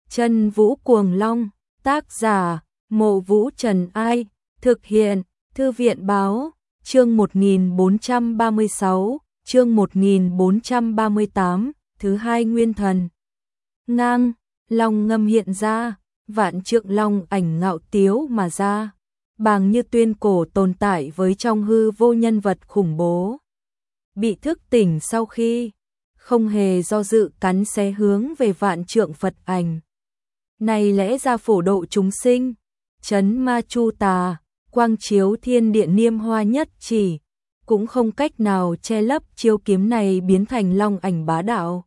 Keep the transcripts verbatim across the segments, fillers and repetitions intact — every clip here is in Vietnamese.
Chân Vũ Cuồng Long, tác giả, Mộ Vũ Trần Ai, thực hiện, Thư viện Báo, chương một nghìn bốn trăm ba mươi sáu, chương một nghìn bốn trăm ba mươi tám, thứ hai nguyên thần. Ngang, long ngâm hiện ra, vạn trượng long ảnh ngạo tiếu mà ra, bàng như tuyên cổ tồn tại với trong hư vô nhân vật khủng bố. Bị thức tỉnh sau khi, không hề do dự cắn xé hướng về vạn trượng Phật ảnh. Này lẽ ra phổ độ chúng sinh, chấn ma chu tà, quang chiếu thiên địa niêm hoa nhất chỉ, cũng không cách nào che lấp chiêu kiếm này biến thành long ảnh bá đạo.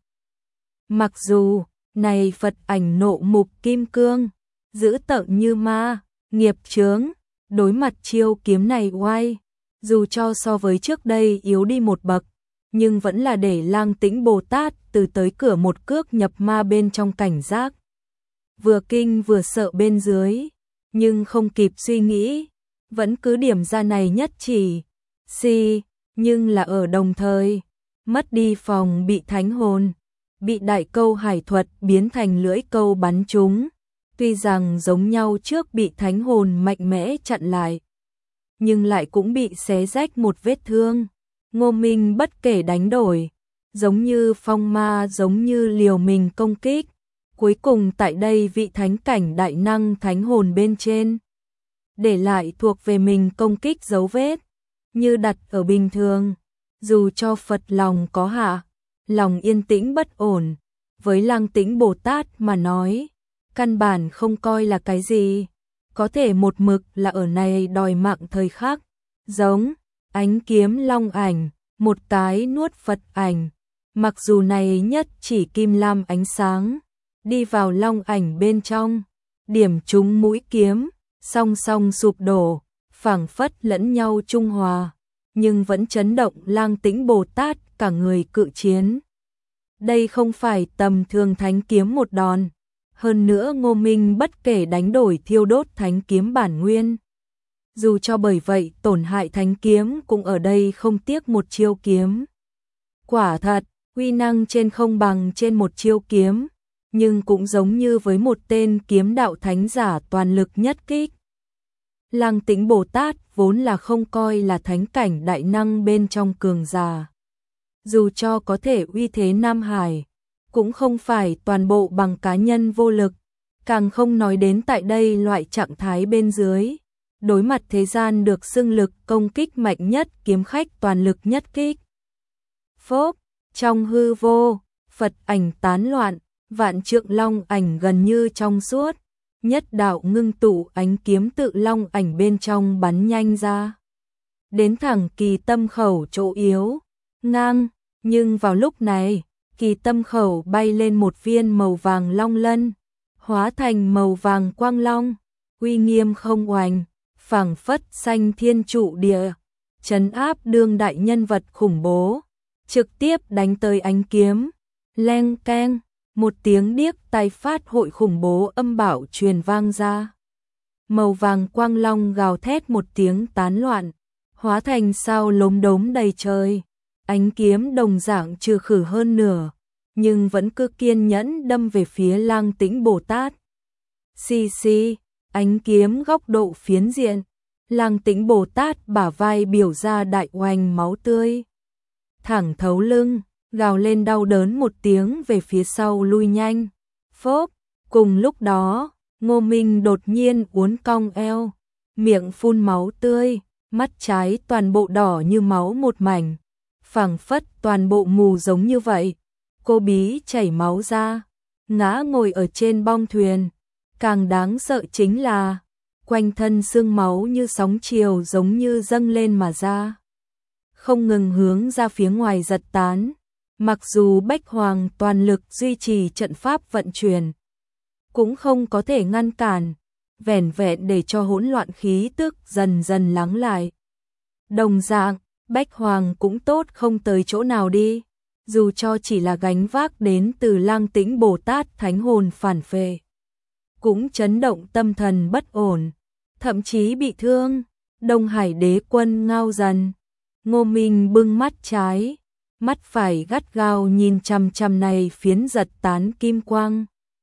Mặc dù, này Phật ảnh nộ mục kim cương, dữ tợn như ma, nghiệp chướng, đối mặt chiêu kiếm này oai, dù cho so với trước đây yếu đi một bậc, nhưng vẫn là để Lang Tĩnh Bồ Tát từ tới cửa một cước nhập ma bên trong cảnh giác. Vừa kinh vừa sợ bên dưới, nhưng không kịp suy nghĩ, vẫn cứ điểm ra này nhất chỉ, si, nhưng là ở đồng thời, mất đi phòng bị thánh hồn, bị đại câu hải thuật biến thành lưỡi câu bắn trúng, tuy rằng giống nhau trước bị thánh hồn mạnh mẽ chặn lại, nhưng lại cũng bị xé rách một vết thương. Ngô Minh bất kể đánh đổi, giống như phong ma giống như liều mình công kích, cuối cùng tại đây vị thánh cảnh đại năng thánh hồn bên trên, để lại thuộc về mình công kích dấu vết, như đặt ở bình thường, dù cho Phật lòng có hạ, lòng yên tĩnh bất ổn, với Lang Tĩnh Bồ Tát mà nói, căn bản không coi là cái gì, có thể một mực là ở này đòi mạng thời khắc, giống ánh kiếm long ảnh, một cái nuốt Phật ảnh, mặc dù này nhất chỉ kim lam ánh sáng, đi vào long ảnh bên trong, điểm trúng mũi kiếm, song song sụp đổ, phảng phất lẫn nhau trung hòa, nhưng vẫn chấn động Lang Tĩnh Bồ Tát cả người cự chiến. Đây không phải tầm thường thánh kiếm một đòn, hơn nữa Ngô Minh bất kể đánh đổi thiêu đốt thánh kiếm bản nguyên. Dù cho bởi vậy tổn hại thánh kiếm cũng ở đây không tiếc một chiêu kiếm. Quả thật, uy năng trên không bằng trên một chiêu kiếm, nhưng cũng giống như với một tên kiếm đạo thánh giả toàn lực nhất kích. Lang Tĩnh Bồ Tát vốn là không coi là thánh cảnh đại năng bên trong cường giả. Dù cho có thể uy thế Nam Hải, cũng không phải toàn bộ bằng cá nhân vô lực, càng không nói đến tại đây loại trạng thái bên dưới. Đối mặt thế gian được xưng lực công kích mạnh nhất kiếm khách toàn lực nhất kích. Phốp, trong hư vô, Phật ảnh tán loạn, vạn trượng long ảnh gần như trong suốt, nhất đạo ngưng tụ ánh kiếm tự long ảnh bên trong bắn nhanh ra. Đến thẳng kỳ tâm khẩu chỗ yếu, ngang, nhưng vào lúc này, kỳ tâm khẩu bay lên một viên màu vàng long lân, hóa thành màu vàng quang long, uy nghiêm không oành, phảng phất xanh thiên trụ địa, trấn áp đương đại nhân vật khủng bố, trực tiếp đánh tới ánh kiếm, leng keng, một tiếng điếc tai phát hội khủng bố âm bảo truyền vang ra. Màu vàng quang long gào thét một tiếng tán loạn, hóa thành sao lốm đốm đầy trời, ánh kiếm đồng dạng trừ khử hơn nửa, nhưng vẫn cứ kiên nhẫn đâm về phía Lang Tĩnh Bồ Tát. Xì xì, ánh kiếm góc độ phiến diện, Lang Tĩnh Bồ Tát bả vai biểu ra đại oanh máu tươi. Thẳng thấu lưng, gào lên đau đớn một tiếng về phía sau lui nhanh. Phốp, cùng lúc đó, Ngô Minh đột nhiên uốn cong eo, miệng phun máu tươi, mắt trái toàn bộ đỏ như máu một mảnh, phảng phất toàn bộ mù giống như vậy. Cô bí chảy máu ra, ngã ngồi ở trên bong thuyền. Càng đáng sợ chính là, quanh thân xương máu như sóng chiều giống như dâng lên mà ra, không ngừng hướng ra phía ngoài giật tán. Mặc dù Bách Hoàng toàn lực duy trì trận pháp vận chuyển, cũng không có thể ngăn cản, vẻn vẹn để cho hỗn loạn khí tức dần dần lắng lại. Đồng dạng, Bách Hoàng cũng tốt không tới chỗ nào đi, dù cho chỉ là gánh vác đến từ Lang Tĩnh Bồ Tát thánh hồn phản phệ, cũng chấn động tâm thần bất ổn, thậm chí bị thương. Đông Hải Đế Quân ngao dần, Ngô Minh bưng mắt trái, mắt phải gắt gao nhìn chằm chằm này phiến giật tán kim quang.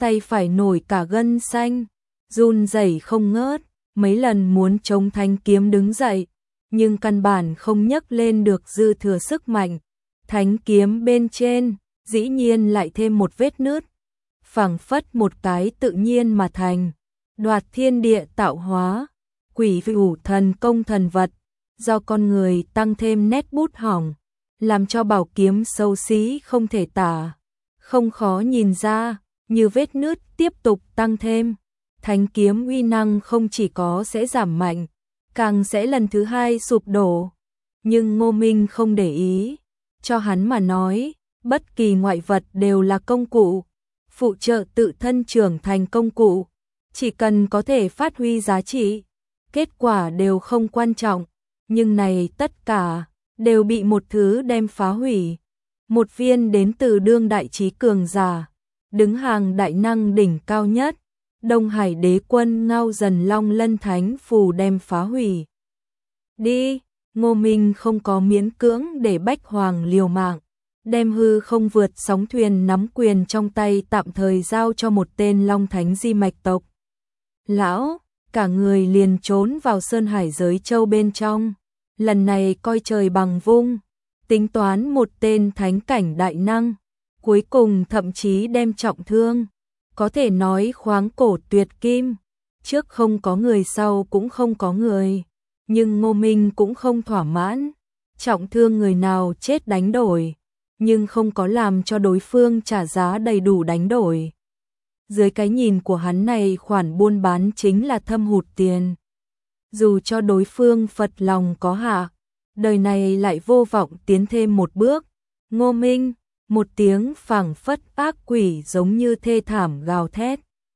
tay phải nổi cả gân xanh, run rẩy không ngớt, mấy lần muốn chống thanh kiếm đứng dậy, nhưng căn bản không nhấc lên được dư thừa sức mạnh. Thánh kiếm bên trên, dĩ nhiên lại thêm một vết nứt, phảng phất một cái tự nhiên mà thành, đoạt thiên địa tạo hóa, quỷ vũ thần công thần vật, do con người tăng thêm nét bút hỏng, làm cho bảo kiếm xấu xí không thể tả. Không khó nhìn ra, như vết nứt tiếp tục tăng thêm, thánh kiếm uy năng không chỉ có sẽ giảm mạnh, càng sẽ lần thứ hai sụp đổ. Nhưng Ngô Minh không để ý, cho hắn mà nói, bất kỳ ngoại vật đều là công cụ, phụ trợ tự thân trưởng thành công cụ, chỉ cần có thể phát huy giá trị, kết quả đều không quan trọng, nhưng này tất cả đều bị một thứ đem phá hủy. Một viên đến từ đương đại trí cường giả, đứng hàng đại năng đỉnh cao nhất, Đông Hải Đế Quân Ngao Dần Long Lân Thánh Phù đem phá hủy. Đi, Ngô Minh không có miễn cưỡng để Bách Hoàng liều mạng, đem hư không vượt sóng thuyền nắm quyền trong tay tạm thời giao cho một tên Long Thánh di mạch tộc. Lão, cả người liền trốn vào Sơn Hải Giới Châu bên trong, lần này coi trời bằng vung, tính toán một tên thánh cảnh đại năng, cuối cùng thậm chí đem trọng thương, có thể nói khoáng cổ tuyệt kim, trước không có người sau cũng không có người, nhưng Ngô Minh cũng không thỏa mãn, trọng thương người nào chết đánh đổi, nhưng không có làm cho đối phương trả giá đầy đủ đánh đổi. Dưới cái nhìn của hắn này khoản buôn bán chính là thâm hụt tiền. Dù cho đối phương Phật lòng có hạ, đời này lại vô vọng tiến thêm một bước. Ngô Minh, một tiếng phảng phất ác quỷ giống như thê thảm gào thét.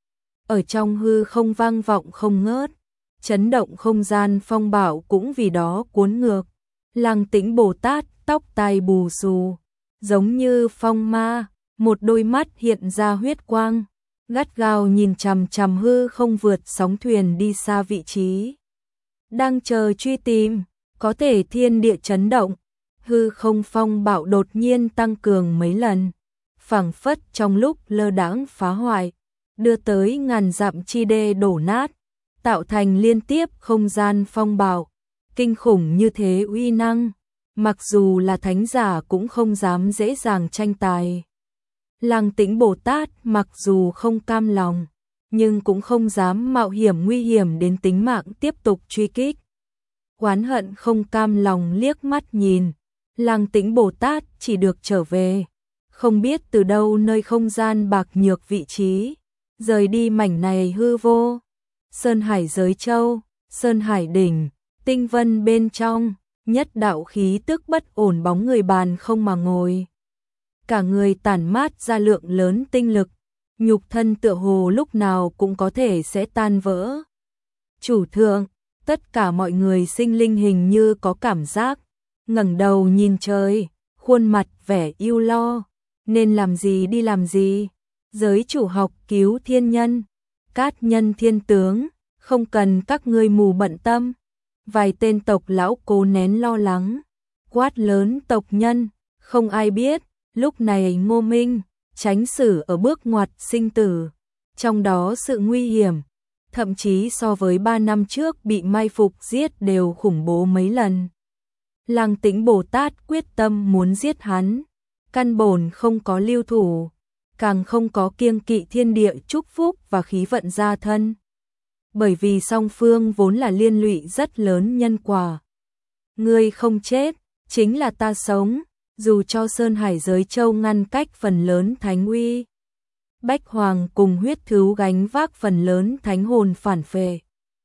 Ở trong hư không vang vọng không ngớt, chấn động không gian phong bạo cũng vì đó cuốn ngược. Lăng Tĩnh Bồ Tát tóc tai bù xù, giống như phong ma, một đôi mắt hiện ra huyết quang, gắt gao nhìn chằm chằm hư không vượt sóng thuyền đi xa vị trí. Đang chờ truy tìm, có thể thiên địa chấn động, hư không phong bạo đột nhiên tăng cường mấy lần, phảng phất trong lúc lơ đãng phá hoại, đưa tới ngàn dặm chi đê đổ nát, tạo thành liên tiếp không gian phong bạo, kinh khủng như thế uy năng, mặc dù là thánh giả cũng không dám dễ dàng tranh tài. Lăng Tĩnh Bồ Tát mặc dù không cam lòng, nhưng cũng không dám mạo hiểm nguy hiểm đến tính mạng tiếp tục truy kích. Oán hận không cam lòng liếc mắt nhìn, Lăng Tĩnh Bồ Tát chỉ được trở về, không biết từ đâu nơi không gian bạc nhược vị trí, rời đi mảnh này hư vô. Sơn Hải Giới Châu, Sơn Hải Đỉnh, tinh vân bên trong, nhất đạo khí tức bất ổn bóng người bàn không mà ngồi. Cả người tản mát ra lượng lớn tinh lực, nhục thân tựa hồ lúc nào cũng có thể sẽ tan vỡ. Chủ thượng, tất cả mọi người sinh linh hình như có cảm giác, ngẩng đầu nhìn trời, khuôn mặt vẻ ưu lo, nên làm gì đi làm gì. Giới chủ học cứu thiên nhân, cát nhân thiên tướng, không cần các ngươi mù bận tâm. Vài tên tộc lão cố nén lo lắng, quát lớn tộc nhân, không ai biết, lúc này Ngô Minh, tránh xử ở bước ngoặt sinh tử, trong đó sự nguy hiểm, thậm chí so với ba năm trước bị mai phục giết đều khủng bố mấy lần. Lăng Tĩnh Bồ Tát quyết tâm muốn giết hắn, căn bổn không có lưu thủ, càng không có kiêng kỵ thiên địa chúc phúc và khí vận gia thân. Bởi vì song phương vốn là liên lụy rất lớn nhân quả. Ngươi không chết, chính là ta sống, dù cho Sơn Hải Giới Châu ngăn cách phần lớn thánh uy. Bách Hoàng cùng huyết thú gánh vác phần lớn thánh hồn phản phệ.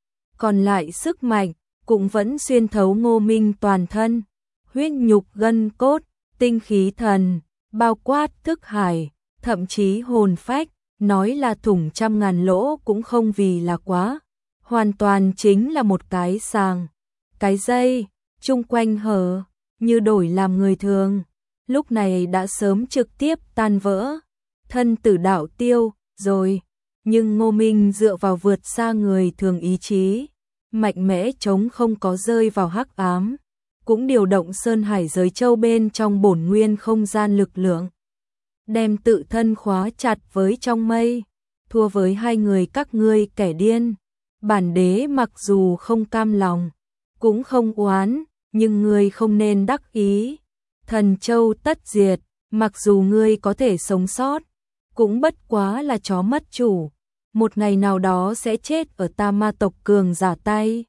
Còn lại sức mạnh, cũng vẫn xuyên thấu Ngô Minh toàn thân, huyết nhục gân cốt, tinh khí thần, bao quát thức hải, thậm chí hồn phách, nói là thủng trăm ngàn lỗ cũng không vì là quá. Hoàn toàn chính là một cái sàng, cái dây, chung quanh hở, như đổi làm người thường, lúc này đã sớm trực tiếp tan vỡ, thân tử đạo tiêu, rồi, nhưng Ngô Minh dựa vào vượt xa người thường ý chí, mạnh mẽ chống không có rơi vào hắc ám, cũng điều động Sơn Hải Giới Châu bên trong bổn nguyên không gian lực lượng, đem tự thân khóa chặt với trong mây, thua với hai người các ngươi kẻ điên. Bản đế mặc dù không cam lòng, cũng không oán, nhưng ngươi không nên đắc ý. Thần châu tất diệt, mặc dù ngươi có thể sống sót, cũng bất quá là chó mất chủ, một ngày nào đó sẽ chết ở ta ma tộc cường giả tay.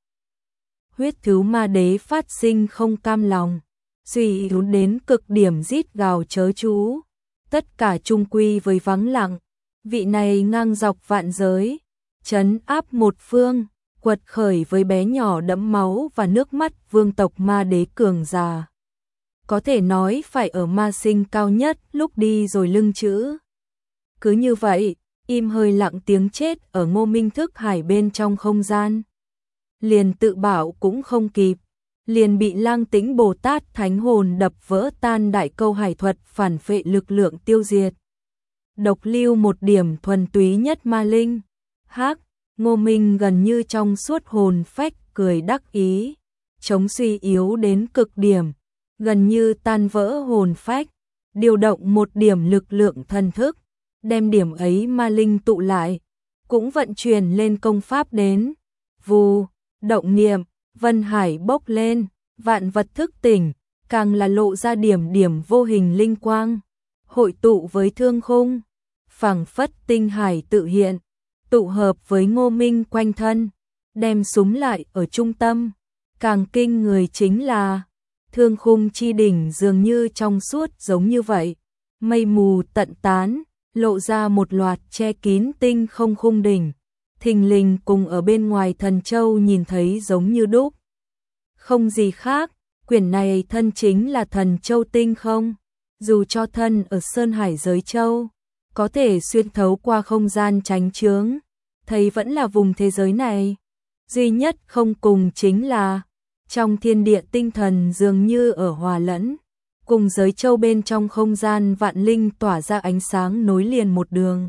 Huyết thứ ma đế phát sinh không cam lòng, suy yếu đến cực điểm rít gào chớ chú. Tất cả chung quy với vắng lặng, vị này ngang dọc vạn giới, trấn áp một phương, quật khởi với bé nhỏ đẫm máu và nước mắt vương tộc ma đế cường giả. Có thể nói phải ở ma sinh cao nhất lúc đi rồi lưng chữ. Cứ như vậy, im hơi lặng tiếng chết ở Ngô Minh thức hải bên trong không gian. Liền tự bảo cũng không kịp, liền bị Lang Tĩnh Bồ Tát thánh hồn đập vỡ tan đại câu hải thuật phản phệ lực lượng tiêu diệt. Độc lưu một điểm thuần túy nhất ma linh. Hắc, Ngô Minh gần như trong suốt hồn phách cười đắc ý, chống suy yếu đến cực điểm, gần như tan vỡ hồn phách, điều động một điểm lực lượng thần thức, đem điểm ấy ma linh tụ lại, cũng vận chuyển lên công pháp đến. Vù, động niệm, vân hải bốc lên, vạn vật thức tỉnh, càng là lộ ra điểm điểm vô hình linh quang, hội tụ với thương khung, phảng phất tinh hải tự hiện, tụ hợp với Ngô Minh quanh thân, đem súng lại ở trung tâm. Càng kinh người chính là thương khung chi đỉnh dường như trong suốt giống như vậy, mây mù tận tán, lộ ra một loạt che kín tinh không khung đỉnh, thình lình cùng ở bên ngoài thần châu nhìn thấy giống như đúc. Không gì khác, quyển này thân chính là thần châu tinh không, dù cho thân ở Sơn Hải giới châu, có thể xuyên thấu qua không gian tránh chướng, thấy vẫn là vùng thế giới này. Duy nhất không cùng chính là, trong thiên địa tinh thần dường như ở hòa lẫn, cùng giới châu bên trong không gian vạn linh tỏa ra ánh sáng nối liền một đường.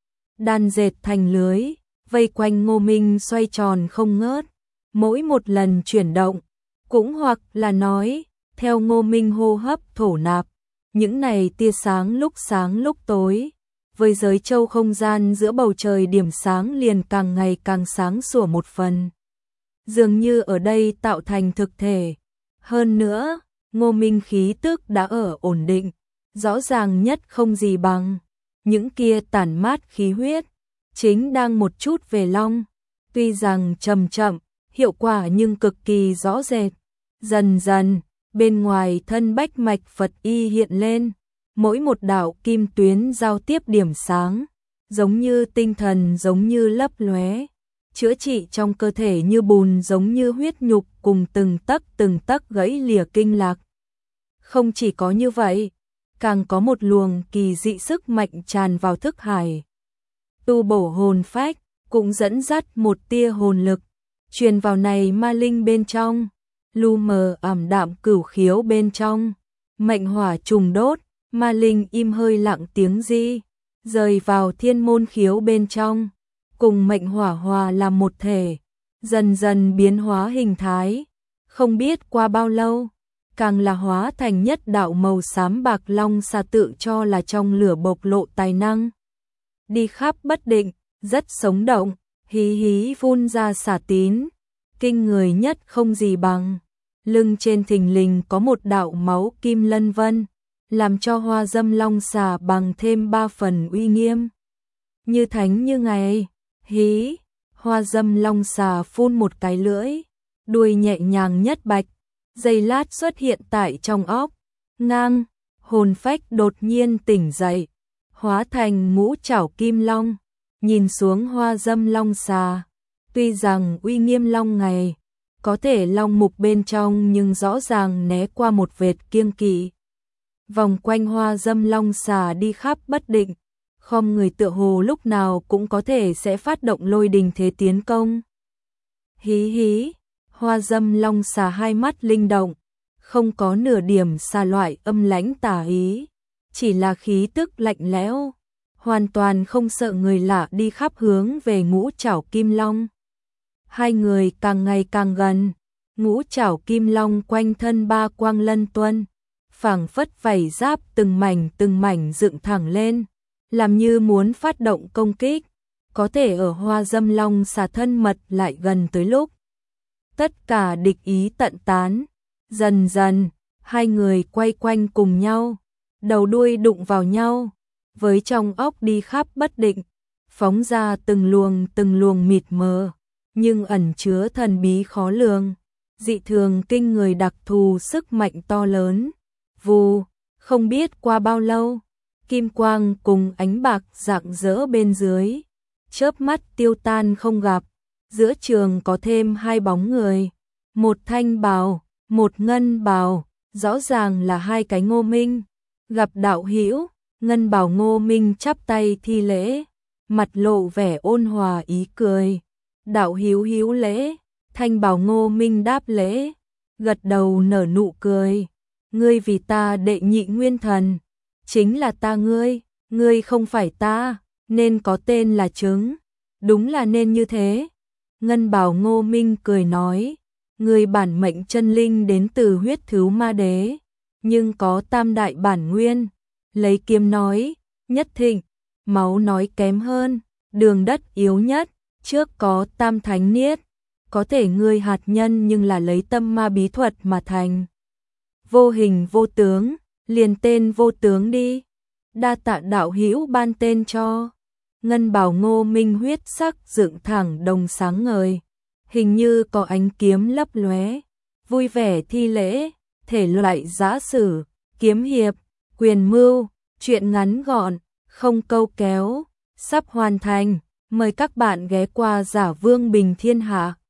Đan dệt thành lưới, vây quanh Ngô Minh xoay tròn không ngớt, mỗi một lần chuyển động, cũng hoặc là nói, theo Ngô Minh hô hấp thổ nạp, những này tia sáng lúc sáng lúc tối, với giới châu không gian giữa bầu trời điểm sáng liền càng ngày càng sáng sủa một phần. Dường như ở đây tạo thành thực thể. Hơn nữa, Ngô Minh khí tức đã ở ổn định, rõ ràng nhất không gì bằng. Những kia tản mát khí huyết, chính đang một chút về long. Tuy rằng chậm chậm, hiệu quả nhưng cực kỳ rõ rệt. Dần dần, bên ngoài thân bách mạch Phật y hiện lên. Mỗi một đạo kim tuyến giao tiếp điểm sáng, giống như tinh thần giống như lấp lóe, chữa trị trong cơ thể như bùn giống như huyết nhục cùng từng tấc từng tấc gãy lìa kinh lạc. Không chỉ có như vậy, càng có một luồng kỳ dị sức mạnh tràn vào thức hải. Tu bổ hồn phách, cũng dẫn dắt một tia hồn lực, truyền vào này ma linh bên trong, lu mờ ảm đạm cửu khiếu bên trong, mệnh hỏa trùng đốt. Ma linh im hơi lặng tiếng di, rời vào thiên môn khiếu bên trong, cùng mệnh hỏa hòa làm một thể, dần dần biến hóa hình thái. Không biết qua bao lâu, càng là hóa thành nhất đạo màu xám bạc long xà tự cho là trong lửa bộc lộ tài năng. Đi khắp bất định, rất sống động, hí hí phun ra xả tín, kinh người nhất không gì bằng. Lưng trên thình lình có một đạo máu kim lân vân, làm cho hoa dâm long xà bằng thêm ba phần uy nghiêm. Như thánh như ngày, hí, hoa dâm long xà phun một cái lưỡi, đuôi nhẹ nhàng nhất bạch, giây lát xuất hiện tại trong óc, ngang, hồn phách đột nhiên tỉnh dậy, hóa thành ngũ trảo kim long, nhìn xuống hoa dâm long xà, tuy rằng uy nghiêm long ngày, có thể long mục bên trong nhưng rõ ràng né qua một vệt kiêng kỵ. Vòng quanh hoa dâm long xà đi khắp bất định, không người tựa hồ lúc nào cũng có thể sẽ phát động lôi đình thế tiến công. Hí hí, hoa dâm long xà hai mắt linh động, không có nửa điểm xà loại âm lãnh tà ý, chỉ là khí tức lạnh lẽo, hoàn toàn không sợ người lạ đi khắp hướng về ngũ trảo kim long. Hai người càng ngày càng gần, ngũ trảo kim long quanh thân ba quang lân tuân, phảng phất vảy giáp từng mảnh từng mảnh dựng thẳng lên, làm như muốn phát động công kích. có thể ở Hoa Dâm Long xà thân mật lại gần tới lúc tất cả địch ý tận tán. Dần dần, hai người quay quanh cùng nhau, đầu đuôi đụng vào nhau, với trong óc đi khắp bất định, phóng ra từng luồng từng luồng mịt mờ, nhưng ẩn chứa thần bí khó lường, dị thường kinh người đặc thù sức mạnh to lớn. Vù, không biết qua bao lâu, kim quang cùng ánh bạc rạng rỡ bên dưới, chớp mắt tiêu tan không gặp. Giữa trường có thêm hai bóng người, một thanh bào, một ngân bào, rõ ràng là hai cái Ngô Minh. Gặp đạo hữu, ngân bào Ngô Minh chắp tay thi lễ, mặt lộ vẻ ôn hòa ý cười. Đạo hữu hữu lễ, thanh bào Ngô Minh đáp lễ, gật đầu nở nụ cười. Ngươi vì ta đệ nhị nguyên thần, chính là ta ngươi, ngươi không phải ta, nên có tên là chứng. Đúng là nên như thế. Ngân bào Ngô Minh cười nói, người bản mệnh chân linh đến từ huyết thứu ma đế, nhưng có tam đại bản nguyên. Lấy kiếm nói, nhất thịnh, máu nói kém hơn, đường đất yếu nhất, trước có tam thánh niết, có thể ngươi hạt nhân nhưng là lấy tâm ma bí thuật mà thành. Vô hình vô tướng, liền tên vô tướng đi, đa tạ đạo hữu ban tên cho. Ngân bào Ngô Minh huyết sắc dựng thẳng đồng sáng ngời, hình như có ánh kiếm lấp lóe, vui vẻ thi lễ, thể loại giã sử, kiếm hiệp, quyền mưu, truyện ngắn gọn, không câu kéo, sắp hoàn thành, mời các bạn ghé qua Giả Vương Bình Thiên Hạ.